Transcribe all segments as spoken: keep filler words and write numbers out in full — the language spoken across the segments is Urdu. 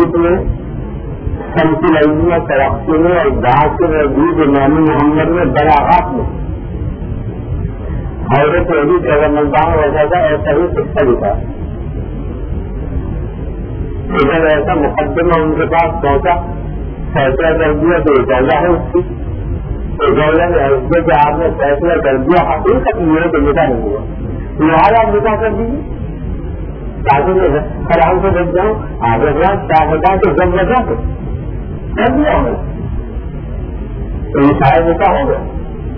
تاریخ میں سمسلائیہ ترقی میں اور داغ کے نزدیک امام محمد میں بڑا ہاتھ میں حضرت علی پیغمبران وجہ کا ایسا ہی قصہ لکھا. ادھر ایسا مقدمہ ان کے پاس پہنچا فیصلہ کر دیا تو اجازہ ہے اس کی اجازہ نے حضرت کہ آپ نے فیصلہ کر دیا حقیقت یہ ہے کہ نکاح نہیں ہوا لہٰذا آپ نکاح کر دیجیے تاکہ خراب سے بچ جاؤں آگے جاؤں کیا ہوتا ہے کہ جب بچا تو کر دیا ہوگا تو یہ شاید نکاح ہو گیا.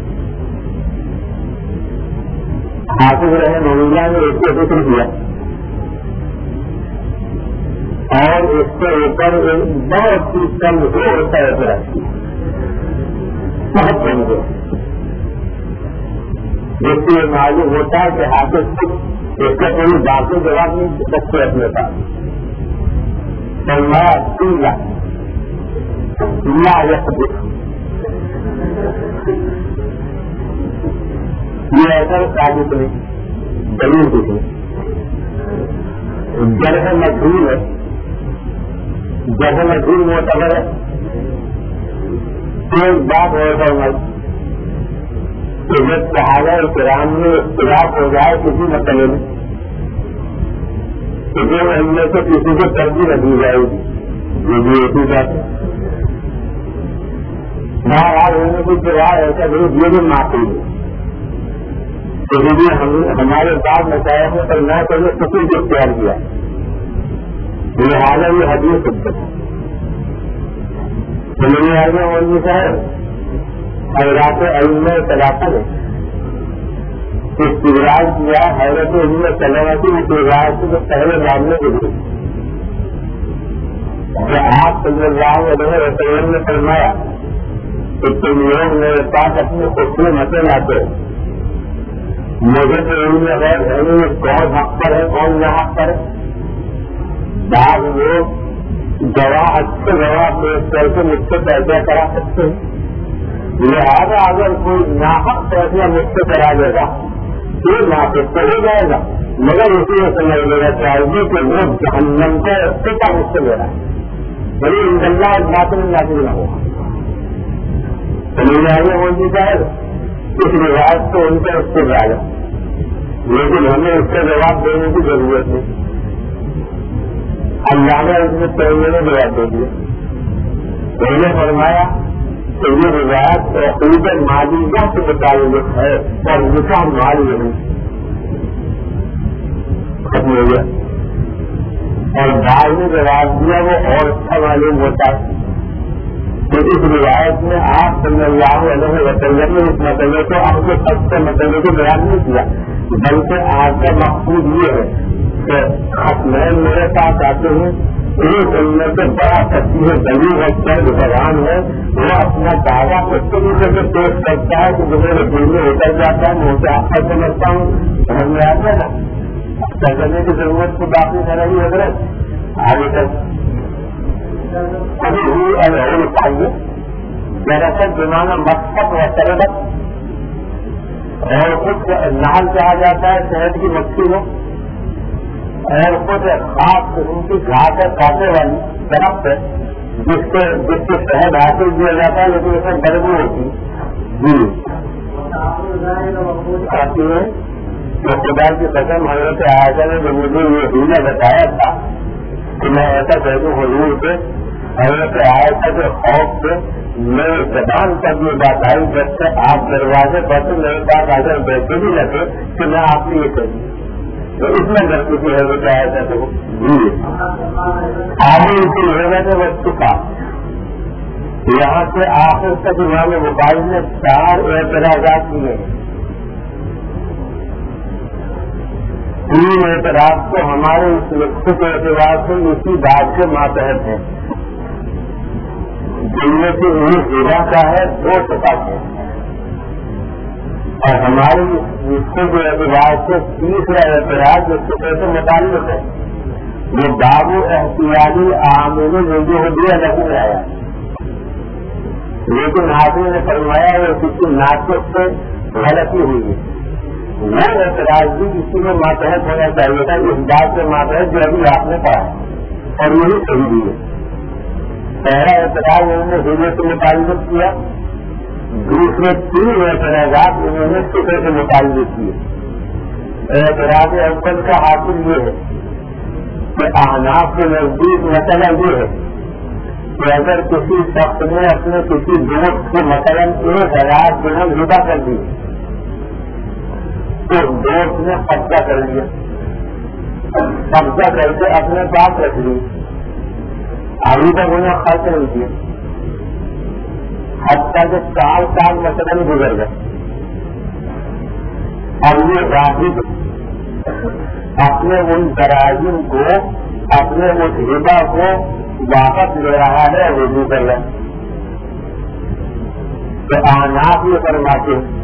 حافظ رہے مولا نے اس کو ذکر کیا اور اس کے اوپر بہت ہی کمزور طرح رکھی بہت کمزور جس سے یہ معلوم ہوتا ہے کہ حافظ خود اس کا کوئی باتیں جواب نہیں سکتے اپنے پاس. پیلا یہ ایسا ثابت نہیں دلیل کچھ نہیں. جرح مجہول ہے جرح مجہول معتبر ہے. ایک بات ہے فرمائی کہ جب صحابہ کرام میں اختلاف ہو جائے کسی مسئلے میں تو جو ان میں سے کسی کو ترجیح نہ دی جائے گی یہ بھی ایسی بات ہے. ناراض ہونے کی جواب ایسا نہیں یہ بھی معقول ہے تو ہم ہمارے بعد مسائل میں پر نہ کرنے کسی کو اختیار کیا لہٰذا یہ حدیث سکتا ہے. میرے حال میں اور یہ ہے حضرات علم طلاق نے استدراج کیا حضرت علم سلامتی استدراج سے پہلے ماننے کے لیے جو آپ صلی اللہ علیہ وسلم نے فرمایا کہ تم لوگ میرے پاس اپنے خود میں مسئلے لاتے ہو مجھے تو علم غیر ہے کون حق پر ہے کون نہ حق پر ہے. بعض لوگ گواہ اچھے گواہ پیش کر کے مجھ سے فیصلہ کرا سکتے ہیں لہٰذا اگر کوئی ناحق فیصلہ مجھ سے کرا دے گا تو ناحق تو ہو جائے گا مگر اسی میں سمجھ لینا چاہیے کہ وہ جہنم کو پتا مجھ سے لے رہا ہے بڑی انشاءاللہ اس بات میں ناصل نہ ہوگا. سمجھ آئیے وہ چیز ہے اس روایت کو ان کا اس سے جائے گا لیکن ہمیں اس کا جواب دینے کی ضرورت نہیں. اللہ نے اس میں پہلے نے جواب دے دیا. پہلے فرمایا کہ یہ روایت عقیدت مالیہ سے متعلق ہے اور نکاح مال نہیں ختم ہو گیا. اور بعد میں جواب دیا وہ اور اچھا معلوم ہوتا ہے کہ اس روایت میں آپ صلی اللہ علیہ وسلم نے اس مسئلے کو آپ کے سب سے مسئلے کو بیان نہیں کیا بلکہ آپ کا مقصود یہ ہے کہ حسنین میرے پاس آتے ہیں ایک ان میں سے بڑا تصویر دلیل رکھتا ہے جو زبان ہے وہ اپنا دعویٰ اس طریقے سے پیش کرتا ہے کہ جو میرے دل میں اتر جاتا ہے میں اسے آپ کا سمجھتا ہوں سمجھ میں آتا ہے نا اچھا کرنے کی ضرورت کو باقی کر رہی حضرت آگے تک ابھی ہوئی اور چاہیے دراصل زمانہ مقصد و تربت اور کچھ نال کہا جاتا ہے شہد کی مچھلی میں اور کچھ خاص قسم کی گھاس ہے کاٹے والی درخت ہے جس سے جس سے شہد حاصل کیا جاتا ہے لیکن اس میں بدبو ہوتی جی آتی ہے تو خدا کی قسم حضرت عائشہ نے جو مجھے یہ حیلہ بتایا تھا کہ میں ایسا کہہ دوں حضور سے حضرت عائشہ کے خوف سے میرے زبان پر یہ بات آئی جب سے آپ دروازے پر سے میرے پاس آ کر بیٹھے بھی لگے کہ میں آپ سے یہ کہوں تو اس میں غلطی کی حضرت عائشہ سے جی آگے اس کی حضرت وہ چکا یہاں سے آخر تک امام بخاری نے چار اعتراضات کیے تین اعتراض کو ہمارے اس نقطے کے اعتبار سے اسی بات کے ماتحت ہیں جن میں سے ایک ہیرا کا ہے دو صفات ہے اور ہمارے نقطے کے اعتبار سے تیسرا اعتراض اس کے سے متعلق ہے یہ بابو احتیاطی عامل جو دیا نہیں آیا لیکن آدمی نے فرمایا وہ کسی ناطق سے غلطی ہوئی ہے وہ اعتراض بھی اسی میں ماتحت ہونا چاہیے تھا اس بات سے ماتحت جو ابھی آپ نے پڑھا اور یہی صحیح بھی ہے پہلا اعتراض انہوں نے ہجے سے متعلق کیا، دوسرے تین اعتراضات انہوں نے فکر سے متعلق کیے۔ اعتراض اول کا حاصل یہ ہے کہ احناف کے نزدیک مسئلہ یہ ہے کہ اگر کسی شخص نے اپنے کسی دوست کو مثلاً ایک ہزار درہم ہبہ کر دی تو دوست نے قبضہ کر لیا، قبضہ کر کے اپنے پاس رکھ لی، ابھی تک انہیں خرچ نہیں کیا، حتیٰ کہ چار سال مثلاً گزر گئے۔ اب یہ واحد اپنے ان دراہیم کو، اپنے اس ہبہ کو واپس لے رہا ہے، رجوع کر رہا ہے، تو احناف یہ فرماتے ہیں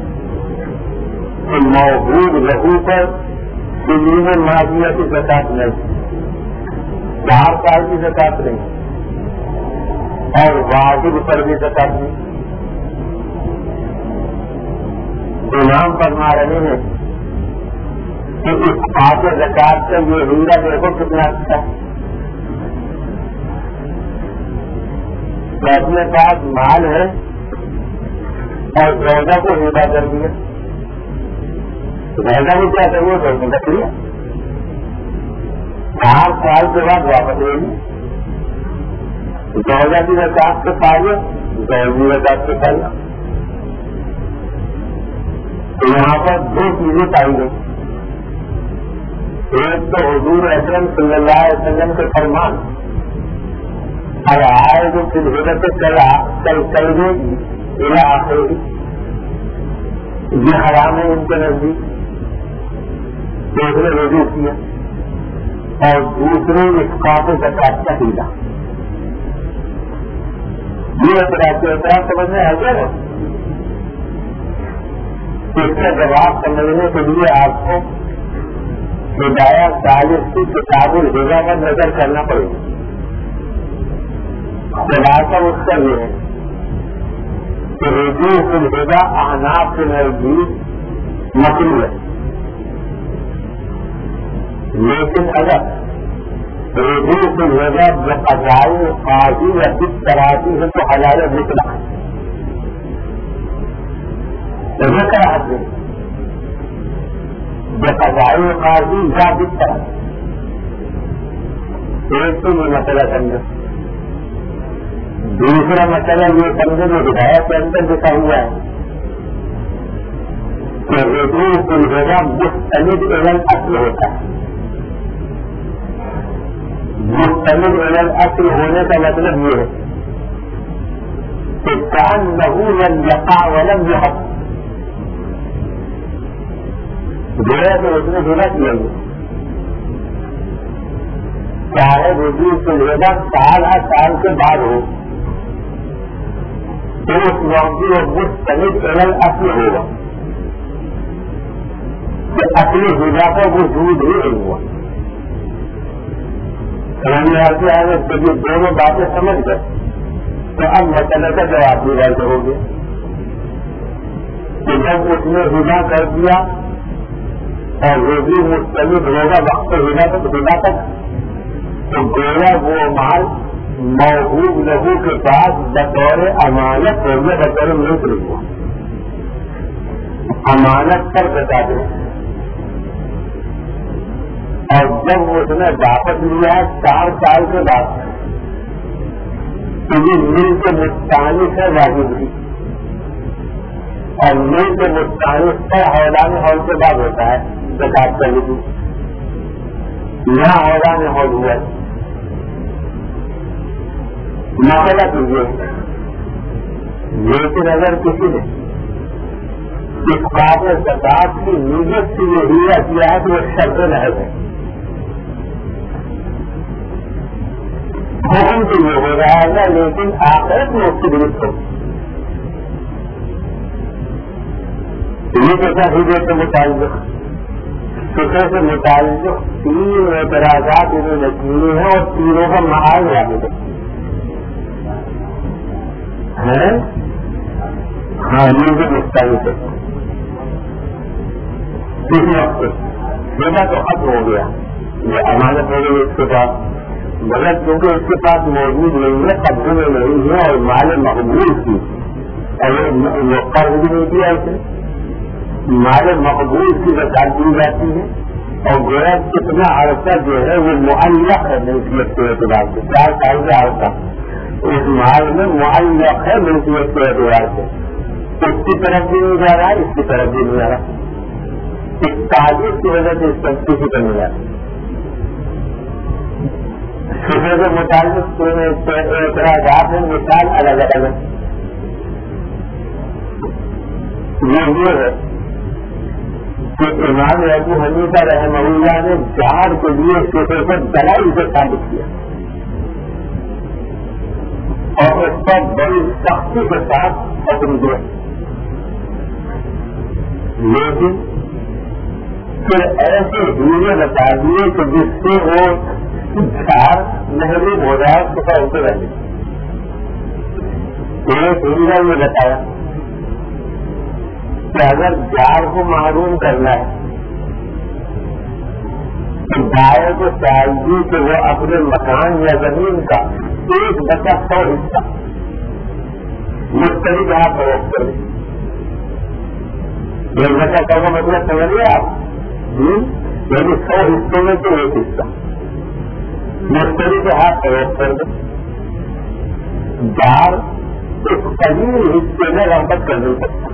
کہ موجود لہو پر سنین معافیہ کی زکات نہیں، چار سال کی زکات نہیں، اور واجب پر بھی زکات نہیں۔ امام فرما رہے ہیں کہ اس پانچ زکات کا یہ ہیرا دیکھو کتنا اچھا ہے، تو اپنے پاس مال ہے اور زوجہ کو ہبہ کر دیا، زوجہ کو کیا چاہیے؟ زوجہ کا کیا چار سال کے بعد واپس لے لی، زوجہ کی زکات سے پائے، زوجی زکات سے پائے۔ تو یہاں پر دو چیزیں پائی گئی، ایک تو حضور اکرم صلی اللہ علیہ وسلم کے فرمان اور آئے جو پھر حضرت چلا چل چل گئی الہ آخر، یہ حرام ہے ان کے نزدیک، دوسرے رجوع کیا، اور دوسرے اسقاط زکات کا ہیلا۔ یہ اعتراض کے اعتراض سمجھنے ہے کیا؟ اس کا جواب سمجھنے کے لیے آپ کو ہدایت چالیس کی کتاب الہبہ پر نظر کرنا پڑے گا۔ خلاصہ اس کا یہ ہے کہ رجوع الہبہ احناف کے نزدیک مکروہ ہے، لیکن اگر رجوع الہبہ بقضاء قاضی یا کس طرح کی ہے تو حلال مطلق ہے، ذکر ہے بقضاء قاضی یا کس طرح۔ ایک تو یہ مسئلہ سمجھو، دوسرا مسئلہ یہ سمجھو جو ہدایت کے اندر لکھا ہوا ہے کہ رجوع الہبہ مستند الی الاصل ہوتا ہے۔ مستند الی الاصل ہونے کا مطلب یہ ہے کہ کأنہ لم یقع ولم یحق، گویا تو اس نے گناہ کیا ہے، چاہے رجوع الہبہ سال ہر سال کے بعد ہو تو اس موضوع مستند الی الاصل ہوگا کہ اصلی ہبہ کا وجود ہی نہیں ہوا۔ سمجھنے آگے جب یہ دونوں باتیں سمجھ گئے تو اب مسئلے کا جواب بھی واضح ہو گیا کہ جب اس نے ہبہ کر دیا اور رجوع مستند ہوگا وقت ہبہ تک ہبہ تک، تو گویا وہ مال موہوب لہو کے پاس بطور امانت ہو گیا، بطور ملک نہیں ہوا، امانت پر بتا دیں۔ اور جب اس نے واپس لیا چار سال کے بعد تو یہ مل کے مستانف ہے واجب بھی، اور مل کے مستانف پر حیران ہال کے بعد ہوتا ہے زکات کا وجود، یہاں حیران ہال ہوا ہے۔ مسئلہ تو یہ ہے، لیکن اگر کسی نے اس قابل زکات کی نیت سے یہ ہیرا کیا ہے تو وہ شرط محض ہے، حکم تو یہ ہو رہا ہے لیکن آخرت میں اس کی درست ہو۔ یہ کیسا ہیرے سے متعلق فکر سے متعلق تین اعتراضات انہوں نے کیے ہیں اور تینوں کا محال واضح ہے۔ ہاں یہ بھی مستعد ہے، اس وقت ہیرا تو ختم ہو گیا، یہ امانت ہو گئی، اس کے بعد مگر کیونکہ اس کے پاس موجود نہیں ہے، قبضے میں نہیں ہے اور مال مقبول کی، اگر وہ قرض بھی نہیں کیا اسے، مال مقبول کی زکات دی جاتی ہے، اور گویا کتنا عرصہ جو ہے وہ معلق ہے ملکیت کے اعتبار سے، چار سال کا عرصہ اس مال میں معلق ہے ملکیت کے اعتبار سے، اس کی طرف بھی نہیں جا رہا ہے، اس کی طرف بھی نہیں جا رہا، اس تعریف کی وجہ سے اس پر کسی پر نہیں جا رہا۔ صفے کے متعلق اعتراضات ہیں، مثال الگ الگ یہ ہے کہ امام ابو حنیفہ رحمہ اللہ نے جار کے لیے صفے کو دلائی سے ثابت کیا اور اس پر بڑی سختی کے ساتھ حکم دیا، لیکن پھر ایسے ہیرے بتا دیے کہ جس سے وہ جار محروم ہو جائے تو کا ہوتے رہے۔ ایک ہیرا یہ بتایا کہ اگر جار کو محروم کرنا ہے تو دائیں کو چاہیے کہ وہ اپنے مکان یا زمین کا ایک بچہ سو حصہ مختلف یہاں فروخت کرے۔ ایک بچہ سو کا مطلب سمجھیے آپ، یعنی سو حصوں میں تو ایک حصہ مختلف ہاتھ فروخت کر دیں، جار ایک قلیل حصے میں رغبت کر نہیں سکتا۔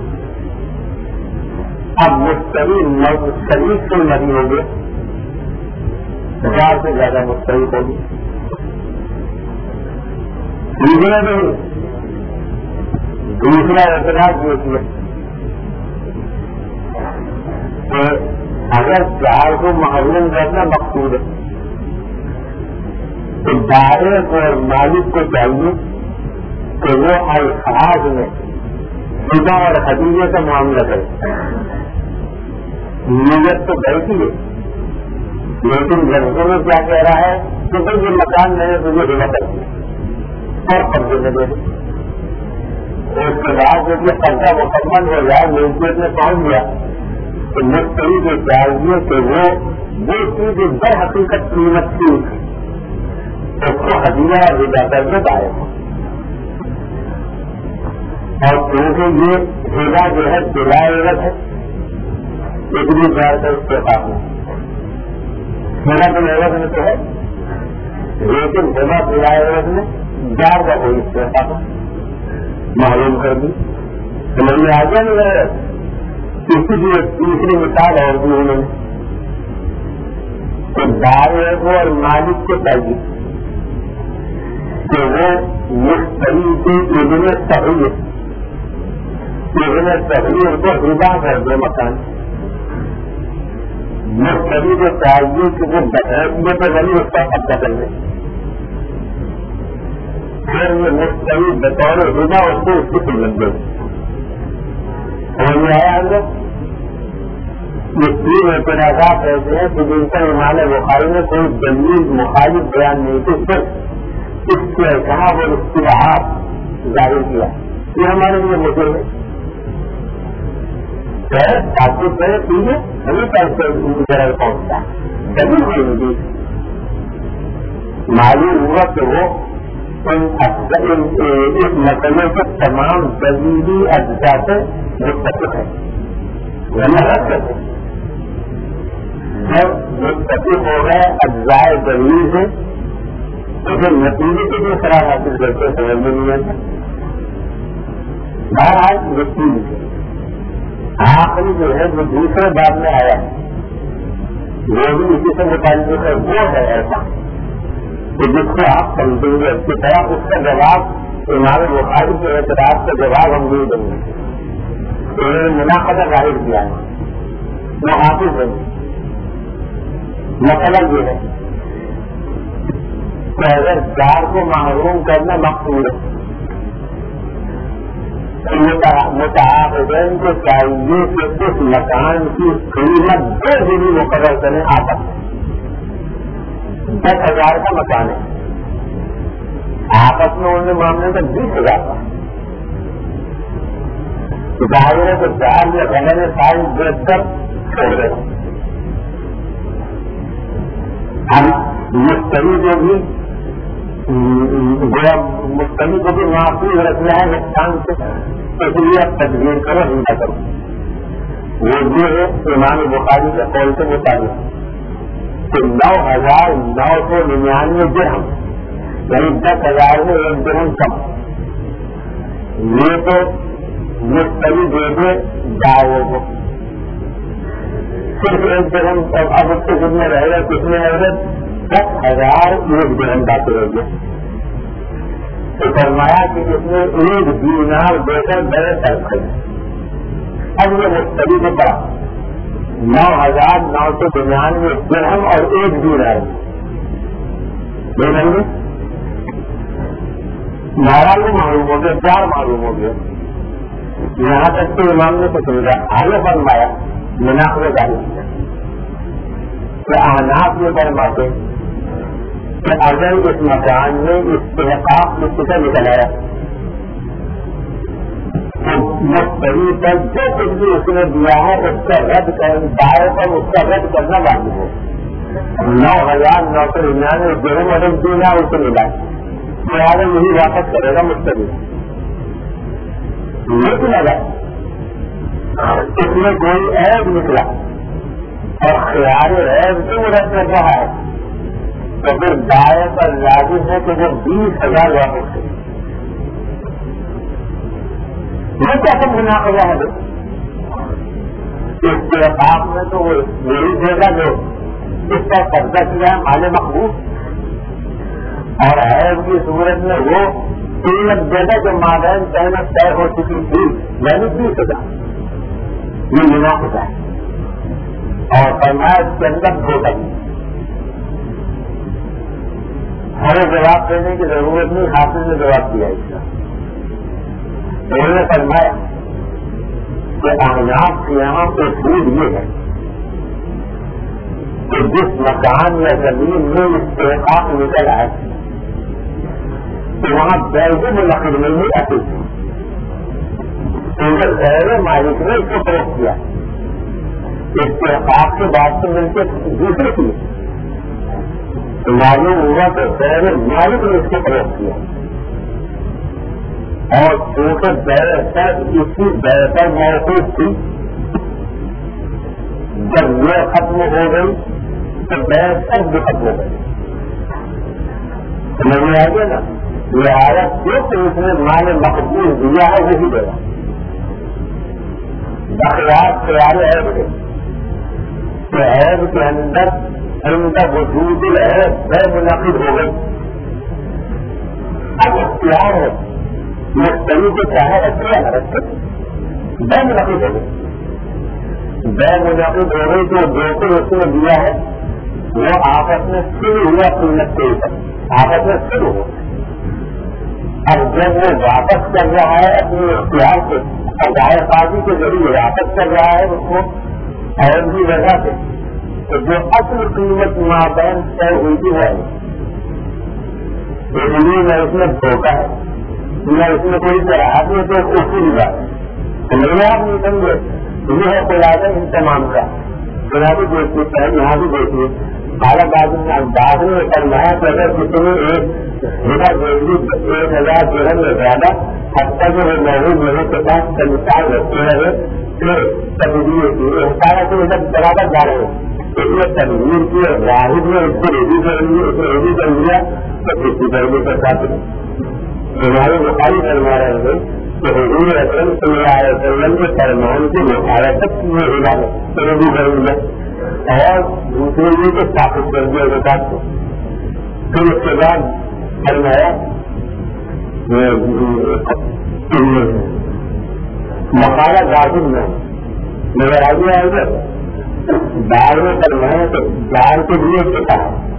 اب مختلف شریف سے نہیں ہو گئے، ہزار سے زیادہ مختلف ہوگی، دوسرا نہیں دوسرا اعتراض یہ کیا کہ اگر جار کو محروم کرنا مقصود ہے تو دائرے اور مالک کو چاہیے کہ وہ الفاظ میں خدا اور حدیثے کا معاملہ کرے۔ نیت تو بیٹھی ہے لیکن لفظوں میں کیا کہہ رہا ہے کہ بھائی یہ مکان میں نے تجھے ہلا کر دیا اور قبضے میں دے دیں، اس کے بعد جب یہ قبضہ مکمل ہو جائے ملکیت میں پہنچ گیا تو مستری کو چاہیے کہ وہ وہ چیز در حقیقت قیمت کی اس کو ہدیہ اور ہدا کر کے دائیں، اور کیونکہ یہ ہدا جو ہے بلا عورت ہے اتنی پیار کر اس کے پاس ہدا تو عورت میں تو ہے لیکن ہدا بلا عورت میں جار کا کوئی اس کے پاس معلوم کر دی سمجھ میں آ گیا نہیں رہے۔ اسی لیے تیسری مثال اور بھی انہوں نے کہ دائرے کو اور مالک کو چاہیے کہ وہ مشتری کی ابن تغیر ابن تغیر کو ہدا کر دے مکان، مشتری کو چاہیے کہ وہ بہت پہ نہیں اس کا قبضہ کر لے، پھر یہ مشتری بطور ہدا اس کو اس کی قیمت دے۔ سمجھ میں آیا ہم لوگ یہ تین اعتراضات ایسے ہیں کہ جن کا امام بخاری نے کوئی دلیل مخالف بیان نہیں کی، صرف اس کے احکام اور اصطلاحات ظاہر کیا، یہ ہمارے لیے مشکل ہے۔ آپ کو پہلے پیجیے ہمیں پیسے ذرا پہنچتا دلیل نہیں دی، معلوم ہوا کہ وہ اس مسئلے کے تمام دلیلی اجزاء سے متفق ہے، ورنہ رد کرتے جب متفق ہو گئے اجزاء دلیل سے تو پھر نتیجے کے لیے قرار حاصل کرتے سمجھ میں نہیں آتا۔ بہرحال نتیجے آخری جو ہے وہ دوسرے بات میں آیا ہے وہ بھی اسی سے متعلق ہے، وہ ہے ایسا کہ جس کو آپ سمجھیں گے اس کی طرح اس کا جواب امام بخاری کے اعتراض کا جواب ہم نہیں دیں گے، انہوں نے مناقضہ ظاہر کیا ہے، وہ حافظ ہے۔ مسئلہ یہ ہے کہ اگر جار کو محروم کرنا مقصود ہے متعاقدین کو چاہیے کہ اس مکان کی قیمت دو دنی مقرر کریں آپس میں، دس ہزار کا مکان ہے آپس میں انہوں نے معاملے کا بیس ہزار کا ظاہر ہے تو چار یا گھر میں ساری دیکھ کر چھوڑ دیں۔ ہم مشتری جو بھی گویا مستقبل کو بھی محفوظ رکھنا ہے نقصان سے، اس لیے اب تدبیر کرو ہندا کرو. وہ یہ ہے امام بخاری کے قول کے مطابق کہ نو ہزار نو سو ننانوے درہم یعنی دس ہزار میں ایک درہم کم، یہ تو مستقبل دے دے داؤں کو صرف ایک درہم. اب اس کے ذمہ رہے گا کتنے رہے گا؟ دس ہزار ایک درہم باقی رہ گئے. تو فرمایا کہ اس نے ایک دینار دے کر بڑے سر. اب یہ مستقبل کے پاس نو ہزار نو سو ننانوے درہم اور ایک دینار دے دیں گے. نارا بھی معلوم ہو گیا، چار معلوم ہو گیا. یہاں تک تو امام نے کچھ سمجھا. آگے فرمایا منافع جاری کیا کہ احناف یہ فرماتے کہ اگر اس مکان میں استحقاق کسی سے نکل آیا تو مستقبل پر جو کچھ بھی اس نے دیا ہے اس کا رد کر دائیں پر اس کا رد کرنا واجب ہو. نو ہزار نو سو ننانوے درہم اور ایک دینار اسے ملا، لہٰذا یہی واپس کرے گا مستقبل. لیکن اگر اس میں کوئی عیب نکلا اور خیال عیب سے رد کر رہا ہے تو پھر دائیں پر لازم ہے کہ وہ بیس ہزار واپس کرے. یہ کیا سب مناقضہ ہے؟ اس کے آپ میں تو وہ میری دے گا جو اس کا قبضہ کیا ہے مال مقبول، اور عیب کی صورت میں وہ قیمت دے گا جو مابین قیمت طے ہو چکی تھی یعنی بیس ہزار. یہ مناقضہ ہے اور فرمایا اس کے اندر دھوکہ نہیں. ہمیں جواب دینے کی ضرورت نہیں، حافظ نے جواب دیا اس کا. انہوں نے فرمایا کہ احناف کے یہاں پہ اصول یہ ہے کہ جس مکان یا زمین میں استحقاق نکل آئے تو وہاں بیعی منعقد نہیں آتی تھی. اگر غیر مالک نے اس کو فروخت کیا استحقاق کے بعد سے مل کے دوسرے کی معلوم ہوا تو غیر مالک نے اس کو فروخت کیا اور چونکہ بہتر اسی بہتر موقف تھی. جب یہ ختم ہو گئی تو بہتر بھی ختم ہو گئی. سمجھ میں آ گیا نا؟ یہ آیت جو کہ اس نے مال مقبول دیا ہے وہی دے گا. باقیات خیال عیب ہے کہ عیب کے اندر اندر وجود العیب بے منعقد ہو گئی. اب اختیار ہے مستقبل کو چاہے اختیار رکھتے بے منعقد ہو گئی. بے منعقد ہو گئی تو جو کہ اس نے دیا ہے وہ آپس میں شروع ہوا قیمت کے اوپر آپس میں شروع ہو. اب جب وہ واپس کر رہا ہے اپنے اختیار سے ادائے قاضی کے ذریعے واپس کر رہا ہے اس کو اور بھی وجہ سے تو جو اصل قیمت مابین طے ہوئی تھی وہ اس لیے نہ اس میں دھوکہ ہے نہ اس میں کوئی چراہٹ نہیں تو اس کی بھی بات ہے. میرے آپ نہیں سمجھے یہ ہے خلاصہ ان تمام کا. یہاں بھی دیکھیے چاہے یہاں بھی دیکھیے بالا بازی نے انداز میں فرمایا کہ اگر کسی نے ایک ایک ہزار درہم میں زیادہ اب تک وہ محبوب ہونے کے پاس مثال رکھتے رہے پھر تبدیل کی سارا تو ادھر برابر جا رہے اس میں تبدیل کی واحد میں اس کو ریڈی کر لیا اس کو ریڈی کر لیا تو کسی درجے کے ساتھ ہمارے بخاری فرما رہے ہیں کہ حضور اکرم صلی اللہ علیہ وسلم کے فرمان کی مخالفت میں ریڈی کر لیا اور دوسرے لیے کو ثابت کر دیا کے ساتھ کو. پھر اس کے بعد فرمایا مقالہ غازل میں نظر آ گیا ہے دار میں فرمایا تو دار کے لیے کہا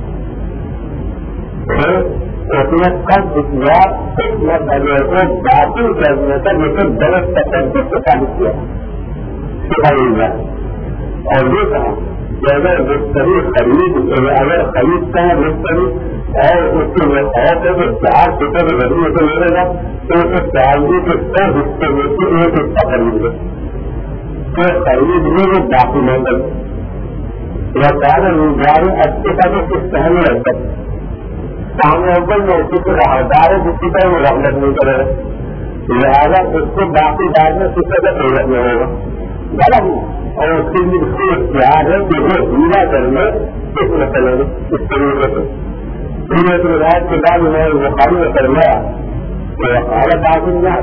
اس میں کب اخلاق کو باطل کرنے کا لیکن غلط تصدیق کو ثابت کیا سکھائی اور یہ کہا کہ اگر مشتری خرید اگر خریدتا ہے مشتری اور اس کے اور سے چار فٹر ذریعے سے ملے گا تو اسے چالیس کے سو حصے میں سے ایک حصہ خرید لے تو خریدنے میں باقی نہیں کرتے یا سارے روزگار اچھے کا تو کچھ پہلے رہتا ہے کامیابی میں اسی کو راہدار ہے جس کی طرح وہ غفلت نہیں کرے گا، لہٰذا اس کو باقی بعد میں کسی کا ضرورت نہیں ہوگا غلط نہیں، اور اس کے لیے اس کو اختیار ہے کہ وہ ہیلا کر لے اس میں چلے گا اس طریقے سے۔ سورۃ الرعد کے بعد انہوں نے بخاری میں فرمایا کہ وقالت آخر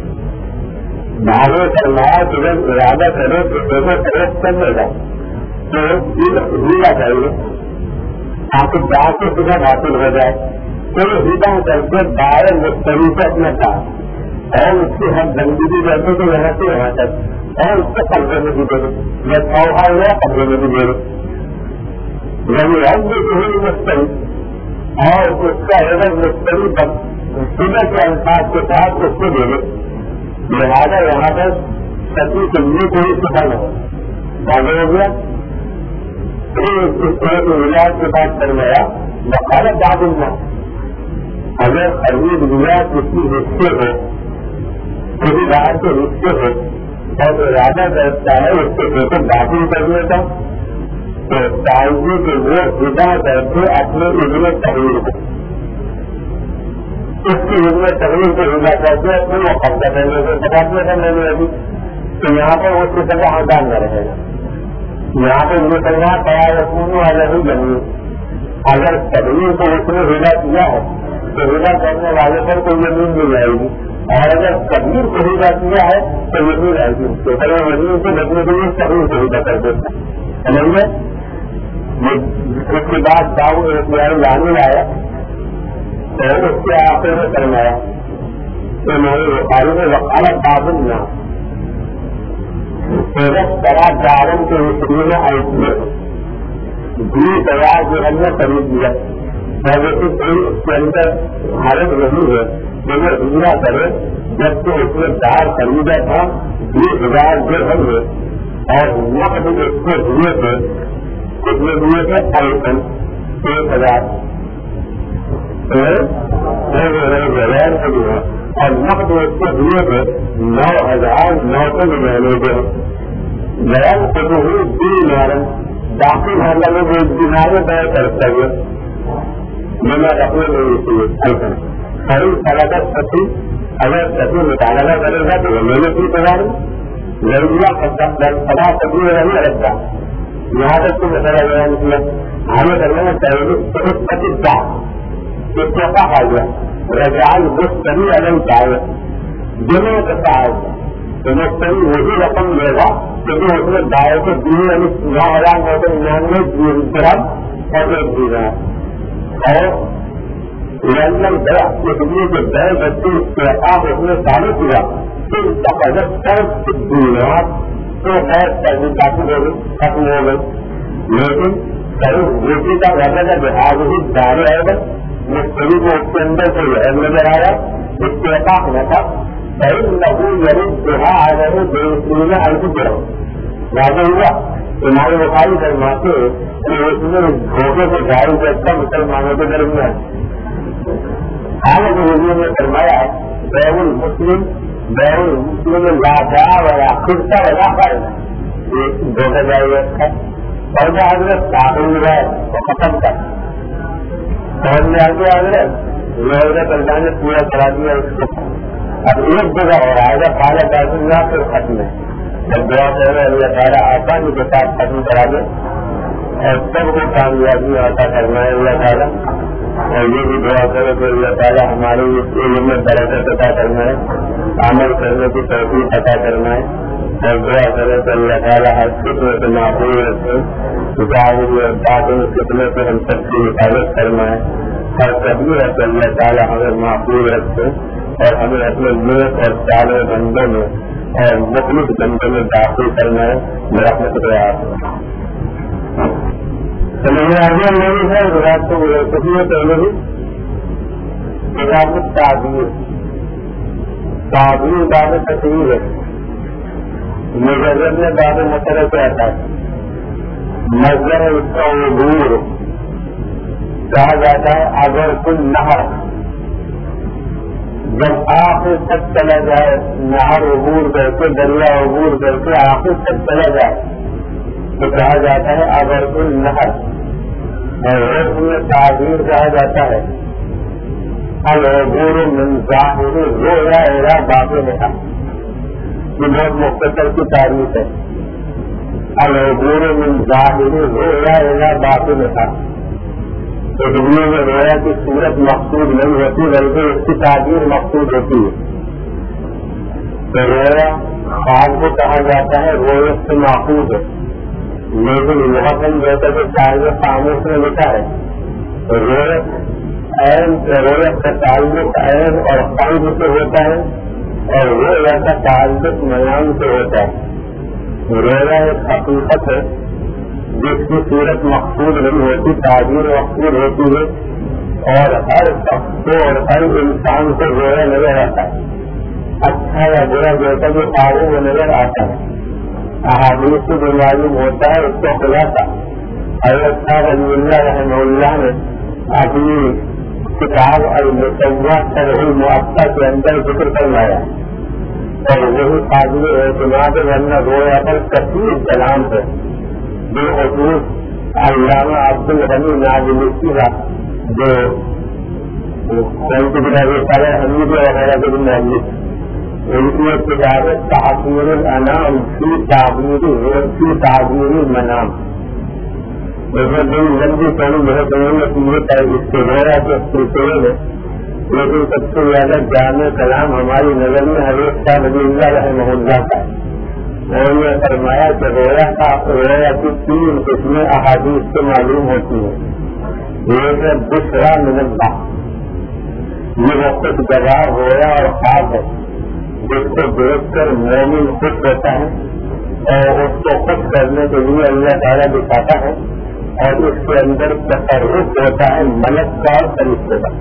دعوے فرمایا کہ جب ارادہ کرے تو ایسا طرف کر لے گا تو ہیلا چاہیے آپ کو جا کے صبح حاصل ہو جائے تو ہیلا کر کے دائر مستری سے اپنا تھا اور اس کی ہم گندگی رہتے تو یہاں سے یہاں تک اور اس کو قبضے میں بھی دے دو میں سوہا ہوا قبضے میں بھی دے دو یعنی رنگ بھی مستری اور اس کا اگر مستری صبح کے الفاظ کے ساتھ اس کو دے دو، لہٰذا یہاں پر سچی سمجھنے کو ہی سفل ہو بازو ہو گیا۔ علاج کے بعد فرمایا وقالت بعض الناس اگر خرید لیا کسی حصے ہو کسی باہر کے حصے ہو اور ارادہ کرتا ہے اس کے پیپر داخل کرنے کا تو چاہیے کہ وہ خدا کر کے اپنے علم تحریر ہو، اس کی علم تحریر کو خدا کر کے اپنے وہ قبضہ کرنے کو بتاتے ہیں میں نے ابھی تو یہاں پر اس کی طرح حقدار نہ رہے گا۔ یہاں پہ یہ کرنا تیار رکھنے والا ہی زمین اگر تحریر کو اس نے خدا کیا ہے تو خدا کرنے والے پر کوئی زمین مل جائے گی، اور اگر تحریر کو خدا کیا ہے تو زمین آئے گی تو پہلے زمین سے بچنے کے لیے تحریر کو خدا کر دیتا سمجھ میں۔ اس کے بعد داؤد اختیار لانے آیا اور اس کے آخر میں فرمایا کہ میرے وقال میں وقالت بابل نہ طرح دارم کے مستری میں آئی بھی تیار جو ہم نے خرید دیا ویسے کوئی اس کے اندر حالت نہیں ہے کہ وہ ہیرا کرے جبکہ اس نے دار خریدا تھا بیس ہزار درہم میں اور نقد اس کو دیے تھے اس میں دیے تھے ایسن ایک ہزار اور نقد اس کو دیے تھے نو ہزار نو سو ننانوے کے غیر ہوئی دن نارن باقی بھاگا لوگ ایک دنارے طے کرتا ہے میں رکھنے نہیں چاہیے ایسا خرید فلاقت سچی اگر سچی مطالعہ کرے گا تو میں نے کی تیار ضروریات سدا سبھی رہنے لگتا یہاں تک تو مسئلہ گیا نکلا ہمیں کرنے میں چاہیے تو اس پچیس کا ایک چوکا کھا گیا رجال مستری الگ چاہے دونوں کا چاہے تو مستری وہی رقم لے گا کیونکہ اس میں دائیں کو دیے یعنی نو ہزار نو سو ننانوے درہم اور ایک دی رہا اور لندن گیا اس لیے کہ گئے بچے آپ اس میں ثابت ہوا کہ اس کا بجٹ صرف دینار تو خیر پیسے کافی ہو گئی ختم ہو گئی لیکن صرف روٹی کا گھر کا جہاز ہی دارے ہے بس مستری کو اس کے اندر سے لہر نظر آیا اس کے پاس نہ تھا صحیح لگو یعنی جہاں آ گئے بے میں ایسی کرو واضح ہوا تمہارے بخاری فرماتے کہ اس میں دھوکے سے جاری کرتا مسلمانوں کے درمیان حالت وزیر نے فرمایا بیل المسلم بیل المسلم لاجا والا خرتا لگا کر دھوکہ جاری رکھا اور جو حضرت داخل ہے تو ختم کر سمجھ میں آگے حضرت لوگ اللہ نے پورا کرا دیا اس کو اب ایک جگہ ہو رہا ہے پہلے پیسے نہ پھر ختم ہے جب دعا کر رہے اللہ تعالیٰ آسانی کے ساتھ ختم کرا دے اور سب کو کامیابی عطا کرنا ہے اللہ تعالیٰ اور یہ بھی دعا کرے تو اللہ تعالیٰ ہمارے علم میں برکت عطا کرنا ہے عمل کرنے کی توفیق عطا کرنا ہے اور دعا کرے تو اللہ تعالیٰ ہر فتنے سے محفوظ رکھے ظاہری اور باطنی فتنے سے ہم سب کی حفاظت کرنا ہے ہر کبھی رکھ اللہ تعالیٰ ہمیں محفوظ رکھے اور ہمیں اپنے ملک اور سالے بندوں میں اور مختلف بندوں میں داخل کرنا ہے میرا اپنے پریاس آگے میری ہے رات کو گزرتی ہے پہلے بھی کتاب تعبیر تعبیر باب تصویر ہے مجرد میں باب مسئلہ سے آتا ہے مظہر اس کا عبور کہا جاتا ہے اگر کوئی نہر جب آخر تک چلا جائے نہر عبور کر کے دریا عبور کر کے آخر تک چلا جائے تو کہا جاتا ہے اگر کوئی نہر اور اس میں تعبیر کہا جاتا ہے العبور من ظاہر رویا الی باطن ہے. یہ بہت مختصر کی تعریف ہے. العبور من ظاہر رویا الی باطن ہے. تو دنیا میں رویا کی صورت مقصود نہیں ہوتی بلکہ اس کی تعبیر مقصود ہوتی ہے. تو رویا خواب کو کہا جاتا ہے، رویت سے ماخوذ ہے، لیکن یہاں ہم جیسا کہ صاحب خاموش میں لکھا ہے رویت عین رویت کا تعلق عین اور قلب سے ہوتا ہے اور رویا کا تعلق میان سے ہوتا ہے. رویا ایک حقیقت ہے جس کی صورت مقصود نہیں ہوتی، تعبیر مقصود ہوتی ہے اور ہر شخص کو اور ہر انسان کو رویا نظر آتا ہے. اچھا یا برا جیسا کہ خوابوں میں نظر آتا ہے. احادیث سے جو معلوم ہوتا ہے اس کا خلاصہ حضرت صاحب علی اللہ رحمہ اللہ نے اپنی کتاب المصوّع شرح الموطأ کے اندر ذکر کروایا اور وہی قابل اعتماد ورنہ رویا پر کثیر کلام ہے. بالخصوص علامہ عبد الغنی نابلسی کا جو سارے حمید وغیرہ کے مؤلف ان کی کتاب تعبیر الانام فی تعبیر فی تعبیر المنام. بہت بڑی لمبی چوڑی بہت بڑی اس کے رویا کے سلسلے میں، لیکن سب سے زیادہ جامع کلام ہماری نظر میں حضرت صاحب علی اللہ رحمہ اللہ کا ہے. انہوں نے فرمایا کہ رویا کا رویا کی تین قسمیں احادیث سے معلوم ہوتی ہیں. ایک ہے بشرا من اللہ، یہ وقت جگہ رویا اور خواب ہے جس کو دیکھ کر مومن خوش ہوتا ہے اور اس کو خوش کرنے کے لیے اللہ تعالیٰ دکھاتا ہے اور اس کے اندر تصرف ہوتا ہے ملک کا اور فرشتے کا.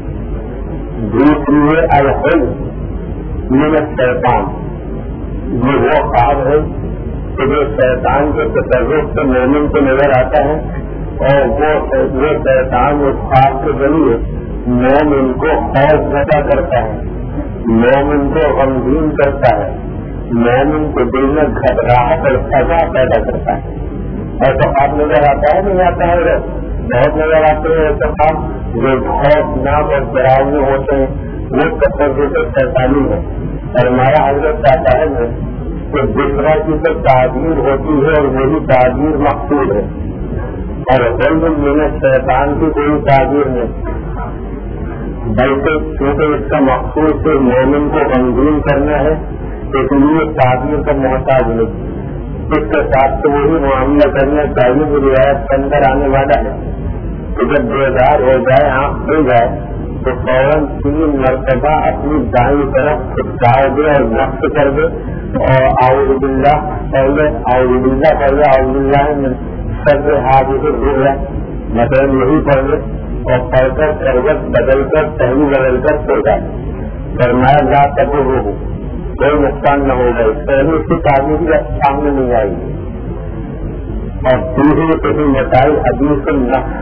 دوسری ہے الحلم من الشیطان، یہ وہ خواب ہے کہ جو شیطان کے تصرف سے مومن کو نظر آتا ہے اور وہ شیطان اس خواب کے ذریعے مومن کو خوف پیدا کرتا ہے، مومن کو غمگین کرتا ہے، مومن کو دل میں گھبراہٹ اور فضا پیدا کرتا ہے. ایسا خواب نظر آتا ہے نہیں آتا ہے؟ بہت نظر آتے ہیں ایسے خواب جو خوفناک اور ڈراؤنے ہوتے ہیں، وہ تصرف شیطانی ہے. فرمایا حضرت صاحب ہے کہ دوسرا کی تو تعبیر ہوتی ہے اور وہی تعبیر مقصود ہے اور علم میں شیطان کی کوئی تعبیر نہیں، بلکہ کیونکہ اس کا مقصود صرف مومن کو غمگین کرنا ہے اس لیے تعبیر کا محتاج نہیں. اس کے ساتھ تو وہی معاملہ کرنا چاہیے جو روایت کے اندر آنے والا ہے کہ جب بیدار ہو جائے آنکھ کھل جائے تو فوراً تین مرتبہ اپنی دائیں طرف چھٹکائے دے اور نقص کر دے اور اعوذ باللہ پہلے اعوذ باللہ پہلے اعوذ باللہ میں سب حاضر ہو جائے مطلب یہی پڑھ لے اور پڑھ کر سرگت بدل کر پہلو بدل کر سو جائے. فرمایا لا تب ہو کوئی نقصان نہ ہوگا، پہلے اس کی تعبیر بھی سامنے نہیں آئے گی. اور دوسرے قسم مسائل حدیث النفس.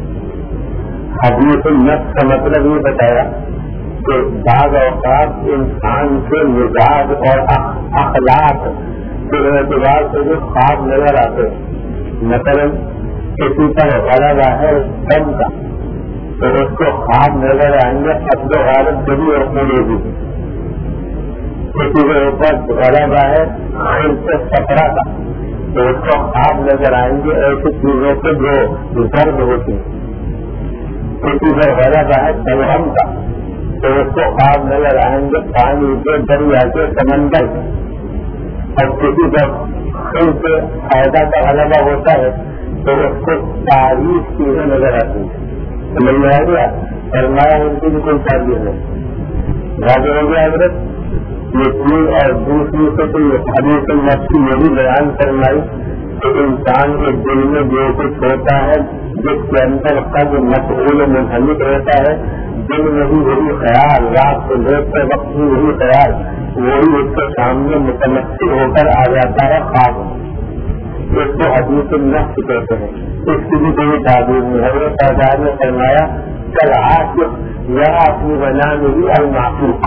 حدیث النفس کا مطلب یہ بتایا کہ بعض اوقات انسان کے مزاج اور اخلاق کے اعتبار سے جو خواب نظر آتے ہیں، مثلاً کسی پر غلبہ ہے دم کا تو اس کو خواب نظر آئیں گے حد و غالب جبھی اور پورے بھی. کسی کے اوپر غلبہ ہے خیر سے خطرہ کا تو اس کو خواب نظر آئیں گے ایسی چیزوں سے جو درد ہوتی ہے. کسی پر غلبہ ہے سلغم کا تو اس کو خواب نظر آئیں گے پانی کے دریا کے سمندر کے. اور کسی پر خیر سے فائدہ کا غلبہ ہوتا ہے تو اس کو تاریخ چیزیں نظر آتی ہیں. سمجھ میں آ گیا؟ فرمایا ان کی بھی کوئی تعبیر نہیں. واضح ہو گیا حضرت یہ چیز. اور دوسری سے کوئی حدیث النفس کی یہ بھی بیان فرمائی کہ انسان کے دل میں جو کچھ ہوتا ہے جس کے اندر قد مشغول منہمک رہتا ہے، دل میں ہی وہی خیال، رات کو لیٹ کر وقت میں وہی خیال وہی اس کے سامنے متمثل ہو کر آ جاتا ہے خواب. اس کو حدیث النفس کہتے ہیں. اس کی بھی کوئی تعبیر نہیں. حضرت صاحب نے فرمایا کل عاشق یا اپنی بنا میں بھی المعشوق.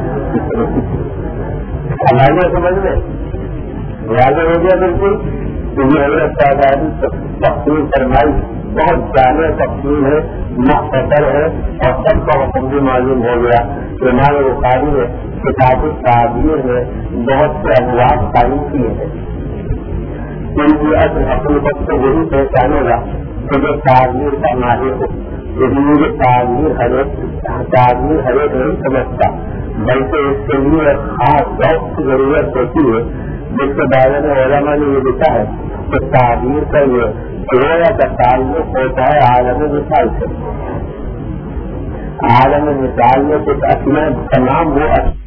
ہمارے سمجھ میں واضح ہو گیا بالکل. تو یہ حضرت شاہزادی تقسیم فرمائی بہت جامع تقسیم ہے، مختصر ہے اور سب کا حکم بھی معلوم ہو گیا. امام بخاری نے کتاب التعبیر میں بہت سے انواع قائم کیے ہیں. ان کی اصل حقیقت سے وہی پہچانے گا کہ جو تعبیر کا ماہر ہو. یہ تعبیر ہر ایک تعبیر ہر ایک نہیں سمجھتا، بلکہ اس کے لیے ایک خاص ذوق کی ضرورت ہوتی ہے، جس کے بارے میں علماء نے یہ لکھا ہے کہ تعبیر کا یہ رویا کا تعلق ہوتا ہے عالم مثال سے. عالم مثال میں کچھ اپنے تمام وہ